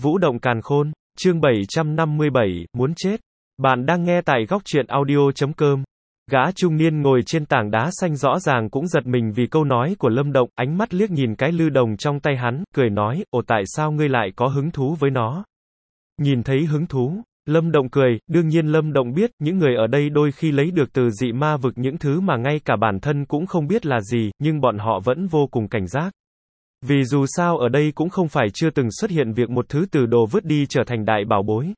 Vũ động càn khôn, chương 757, muốn chết. Bạn đang nghe tại góc truyện audio.com. Gã trung niên ngồi trên tảng đá xanh rõ ràng cũng giật mình vì câu nói của Lâm Động, ánh mắt liếc nhìn cái lư đồng trong tay hắn, cười nói, ồ tại sao ngươi lại có hứng thú với nó? Nhìn thấy hứng thú, Lâm Động cười, đương nhiên Lâm Động biết, những người ở đây đôi khi lấy được từ dị ma vực những thứ mà ngay cả bản thân cũng không biết là gì, nhưng bọn họ vẫn vô cùng cảnh giác. Vì dù sao ở đây cũng không phải chưa từng xuất hiện việc một thứ từ đồ vứt đi trở thành đại bảo bối.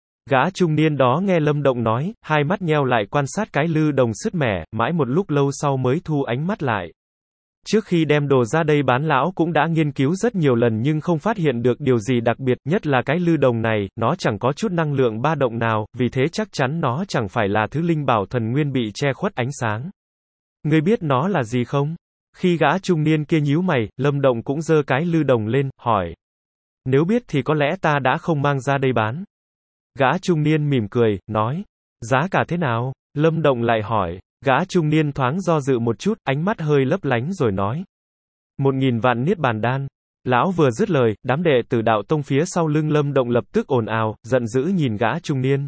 Gã trung niên đó nghe Lâm Động nói, hai mắt nheo lại quan sát cái lư đồng sứt mẻ, mãi một lúc lâu sau mới thu ánh mắt lại. Trước khi đem đồ ra đây bán lão cũng đã nghiên cứu rất nhiều lần nhưng không phát hiện được điều gì đặc biệt, nhất là cái lư đồng này, nó chẳng có chút năng lượng ba động nào, vì thế chắc chắn nó chẳng phải là thứ linh bảo thần nguyên bị che khuất ánh sáng. Ngươi biết nó là gì không? Khi gã trung niên kia nhíu mày, Lâm Động cũng giơ cái lư đồng lên, hỏi. Nếu biết thì có lẽ ta đã không mang ra đây bán. Gã trung niên mỉm cười, nói. Giá cả thế nào? Lâm Động lại hỏi. Gã trung niên thoáng do dự một chút, ánh mắt hơi lấp lánh rồi nói. 1000 vạn niết bàn đan. Lão vừa dứt lời, đám đệ tử đạo tông phía sau lưng Lâm Động lập tức ồn ào, giận dữ nhìn gã trung niên.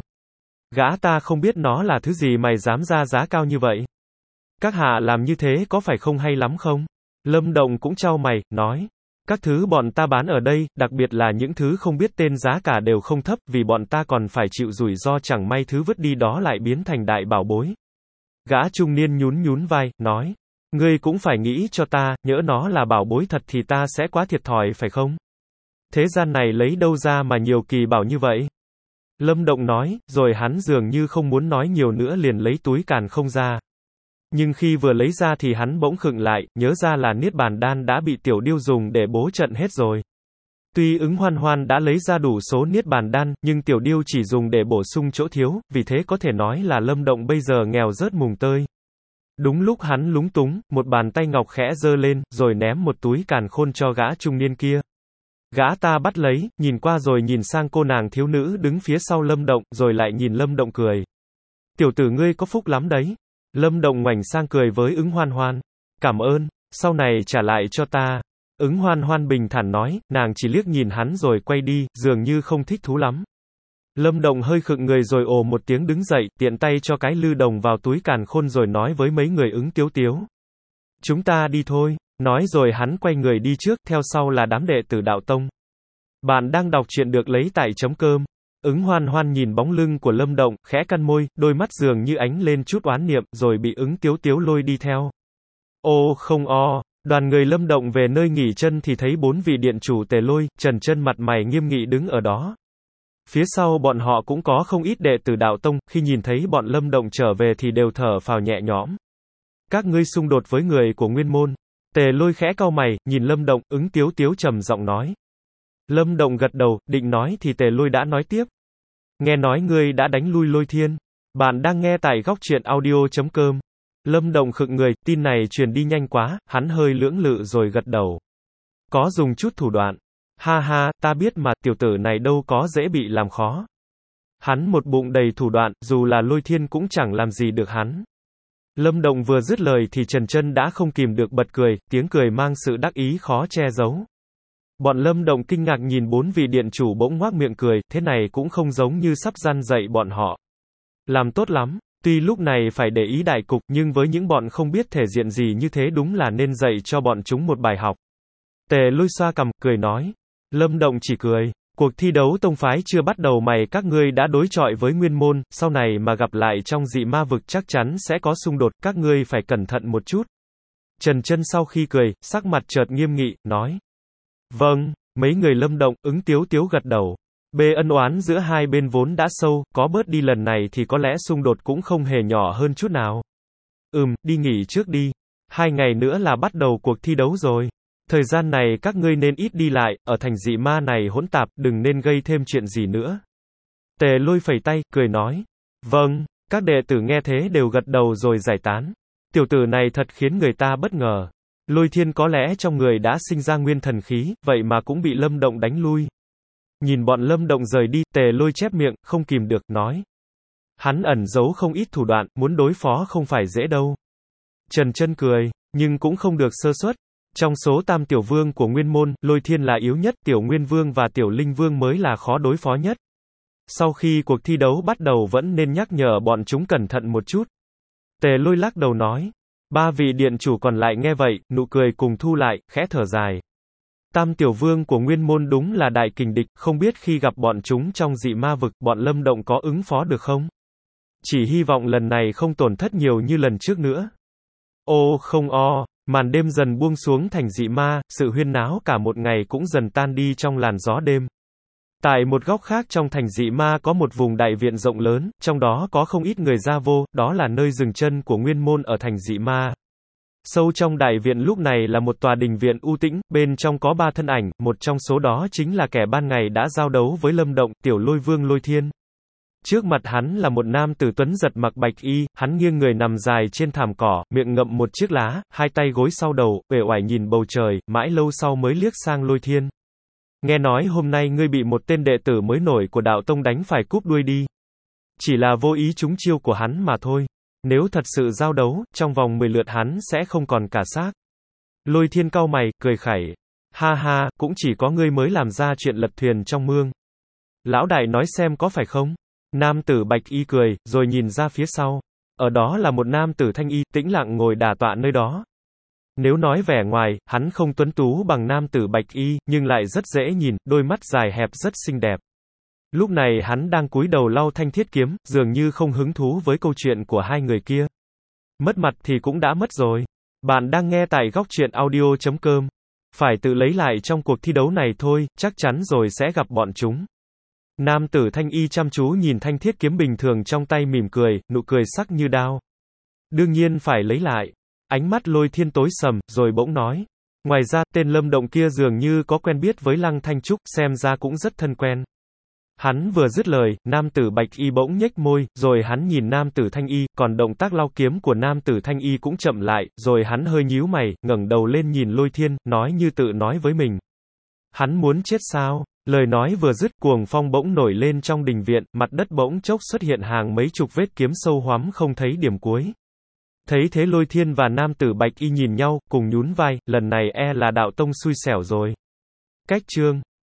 Gã ta không biết nó là thứ gì mày dám ra giá cao như vậy? Các hạ làm như thế có phải không hay lắm không? Lâm Động cũng chau mày, nói. Các thứ bọn ta bán ở đây, đặc biệt là những thứ không biết tên giá cả đều không thấp, vì bọn ta còn phải chịu rủi ro chẳng may thứ vứt đi đó lại biến thành đại bảo bối. Gã trung niên nhún vai, nói. Ngươi cũng phải nghĩ cho ta, nhỡ nó là bảo bối thật thì ta sẽ quá thiệt thòi phải không? Thế gian này lấy đâu ra mà nhiều kỳ bảo như vậy? Lâm Động nói, rồi hắn dường như không muốn nói nhiều nữa liền lấy túi càn không ra. Nhưng khi vừa lấy ra thì hắn bỗng khựng lại, nhớ ra là niết bàn đan đã bị tiểu điêu dùng để bố trận hết rồi. Tuy ứng hoan hoan đã lấy ra đủ số niết bàn đan, nhưng tiểu điêu chỉ dùng để bổ sung chỗ thiếu, vì thế có thể nói là Lâm Động bây giờ nghèo rớt mùng tơi. Đúng lúc hắn lúng túng, một bàn tay ngọc khẽ giơ lên, rồi ném một túi càn khôn cho gã trung niên kia. Gã ta bắt lấy, nhìn qua rồi nhìn sang cô nàng thiếu nữ đứng phía sau Lâm Động, rồi lại nhìn Lâm Động cười. Tiểu tử ngươi có phúc lắm đấy. Lâm Động ngoảnh sang cười với ứng hoan hoan. Cảm ơn, sau này trả lại cho ta. Ứng hoan hoan bình thản nói, nàng chỉ liếc nhìn hắn rồi quay đi, dường như không thích thú lắm. Lâm Động hơi khựng người rồi ồ một tiếng đứng dậy, tiện tay cho cái lư đồng vào túi càn khôn rồi nói với mấy người ứng tiếu tiếu. Chúng ta đi thôi. Nói rồi hắn quay người đi trước, theo sau là đám đệ tử đạo tông. Bạn đang đọc truyện được lấy tại .com. Ứng hoan hoan nhìn bóng lưng của Lâm Động, khẽ cắn môi, đôi mắt dường như ánh lên chút oán niệm, rồi bị ứng tiếu tiếu lôi đi theo. Ô không o, đoàn người Lâm Động về nơi nghỉ chân thì thấy 4 vị điện chủ Tề Lôi, Trần Chân mặt mày nghiêm nghị đứng ở đó. Phía sau bọn họ cũng có không ít đệ tử đạo tông, khi nhìn thấy bọn Lâm Động trở về thì đều thở phào nhẹ nhõm. Các ngươi xung đột với người của Nguyên Môn. Tề Lôi khẽ cau mày, nhìn Lâm Động, ứng tiếu tiếu trầm giọng nói. Lâm Động gật đầu, định nói thì Tề Lôi đã nói tiếp. Nghe nói ngươi đã đánh lui Lôi Thiên. Bạn đang nghe tại góc truyện audio.com. Lâm Động khựng người, tin này truyền đi nhanh quá, hắn hơi lưỡng lự rồi gật đầu. Có dùng chút thủ đoạn. Ha ha, ta biết mà, tiểu tử này đâu có dễ bị làm khó. Hắn một bụng đầy thủ đoạn, dù là Lôi Thiên cũng chẳng làm gì được hắn. Lâm Động vừa dứt lời thì Trần Chân đã không kìm được bật cười, tiếng cười mang sự đắc ý khó che giấu. Bọn Lâm Động kinh ngạc nhìn 4 vị điện chủ bỗng ngoác miệng cười, thế này cũng không giống như sắp răn dạy bọn họ. Làm tốt lắm, tuy lúc này phải để ý đại cục, nhưng với những bọn không biết thể diện gì như thế đúng là nên dạy cho bọn chúng một bài học. Tề Lôi xoa cằm, cười nói. Lâm Động chỉ cười. Cuộc thi đấu tông phái chưa bắt đầu mày các ngươi đã đối chọi với Nguyên Môn, sau này mà gặp lại trong dị ma vực chắc chắn sẽ có xung đột, các ngươi phải cẩn thận một chút. Trần Chân sau khi cười, sắc mặt chợt nghiêm nghị, nói. Vâng, mấy người Lâm Động, ứng tiếu tiếu gật đầu. Bê ân oán giữa hai bên vốn đã sâu, có bớt đi lần này thì có lẽ xung đột cũng không hề nhỏ hơn chút nào. Đi nghỉ trước đi. 2 ngày nữa là bắt đầu cuộc thi đấu rồi. Thời gian này các ngươi nên ít đi lại, ở thành dị ma này hỗn tạp, đừng nên gây thêm chuyện gì nữa. Tề Lôi phẩy tay, cười nói. Vâng, các đệ tử nghe thế đều gật đầu rồi giải tán. Tiểu tử này thật khiến người ta bất ngờ. Lôi Thiên có lẽ trong người đã sinh ra nguyên thần khí, vậy mà cũng bị Lâm Động đánh lui. Nhìn bọn Lâm Động rời đi, Tề Lôi chép miệng, không kìm được, nói. Hắn ẩn giấu không ít thủ đoạn, muốn đối phó không phải dễ đâu. Trần Chân cười, nhưng cũng không được sơ suất. Trong số tam tiểu vương của Nguyên Môn, Lôi Thiên là yếu nhất, Tiểu Nguyên Vương và Tiểu Linh Vương mới là khó đối phó nhất. Sau khi cuộc thi đấu bắt đầu vẫn nên nhắc nhở bọn chúng cẩn thận một chút. Tề Lôi lắc đầu nói. Ba vị điện chủ còn lại nghe vậy, nụ cười cùng thu lại, khẽ thở dài. Tam tiểu vương của Nguyên Môn đúng là đại kình địch, không biết khi gặp bọn chúng trong dị ma vực, bọn Lâm Động có ứng phó được không? Chỉ hy vọng lần này không tổn thất nhiều như lần trước nữa. Ô không o, màn đêm dần buông xuống thành dị ma, sự huyên náo cả một ngày cũng dần tan đi trong làn gió đêm. Tại một góc khác trong thành dị ma có một vùng đại viện rộng lớn, trong đó có không ít người ra vô, đó là nơi dừng chân của Nguyên Môn ở thành dị ma. Sâu trong đại viện lúc này là một tòa đình viện u tĩnh, bên trong có 3 thân ảnh, một trong số đó chính là kẻ ban ngày đã giao đấu với Lâm Động, Tiểu Lôi Vương Lôi Thiên. Trước mặt hắn là một nam tử tuấn giật mặc bạch y, hắn nghiêng người nằm dài trên thảm cỏ, miệng ngậm một chiếc lá, hai tay gối sau đầu, uể oải nhìn bầu trời, mãi lâu sau mới liếc sang Lôi Thiên. Nghe nói hôm nay ngươi bị một tên đệ tử mới nổi của đạo tông đánh phải cúp đuôi đi. Chỉ là vô ý trúng chiêu của hắn mà thôi. Nếu thật sự giao đấu, trong vòng 10 lượt hắn sẽ không còn cả xác. Lôi Thiên cau mày, cười khẩy. Ha ha, cũng chỉ có ngươi mới làm ra chuyện lật thuyền trong mương. Lão đại nói xem có phải không? Nam tử bạch y cười, rồi nhìn ra phía sau. Ở đó là một nam tử thanh y, tĩnh lặng ngồi đả tọa nơi đó. Nếu nói vẻ ngoài, hắn không tuấn tú bằng nam tử bạch y, nhưng lại rất dễ nhìn, đôi mắt dài hẹp rất xinh đẹp. Lúc này hắn đang cúi đầu lau thanh thiết kiếm, dường như không hứng thú với câu chuyện của hai người kia. Mất mặt thì cũng đã mất rồi. Bạn đang nghe tại góc truyện audio.com. Phải tự lấy lại trong cuộc thi đấu này thôi, chắc chắn rồi sẽ gặp bọn chúng. Nam tử thanh y chăm chú nhìn thanh thiết kiếm bình thường trong tay mỉm cười, nụ cười sắc như đao. Đương nhiên phải lấy lại. Ánh mắt Lôi Thiên tối sầm, rồi bỗng nói. Ngoài ra, tên Lâm Động kia dường như có quen biết với Lăng Thanh Trúc, xem ra cũng rất thân quen. Hắn vừa dứt lời, nam tử bạch y bỗng nhếch môi, rồi hắn nhìn nam tử thanh y, còn động tác lau kiếm của nam tử thanh y cũng chậm lại, rồi hắn hơi nhíu mày, ngẩng đầu lên nhìn Lôi Thiên, nói như tự nói với mình. Hắn muốn chết sao? Lời nói vừa dứt, cuồng phong bỗng nổi lên trong đình viện, mặt đất bỗng chốc xuất hiện hàng mấy chục vết kiếm sâu hoắm không thấy điểm cuối. Thấy thế Lôi Thiên và nam tử bạch y nhìn nhau, cùng nhún vai, lần này là đạo tông xui xẻo rồi. Cách chương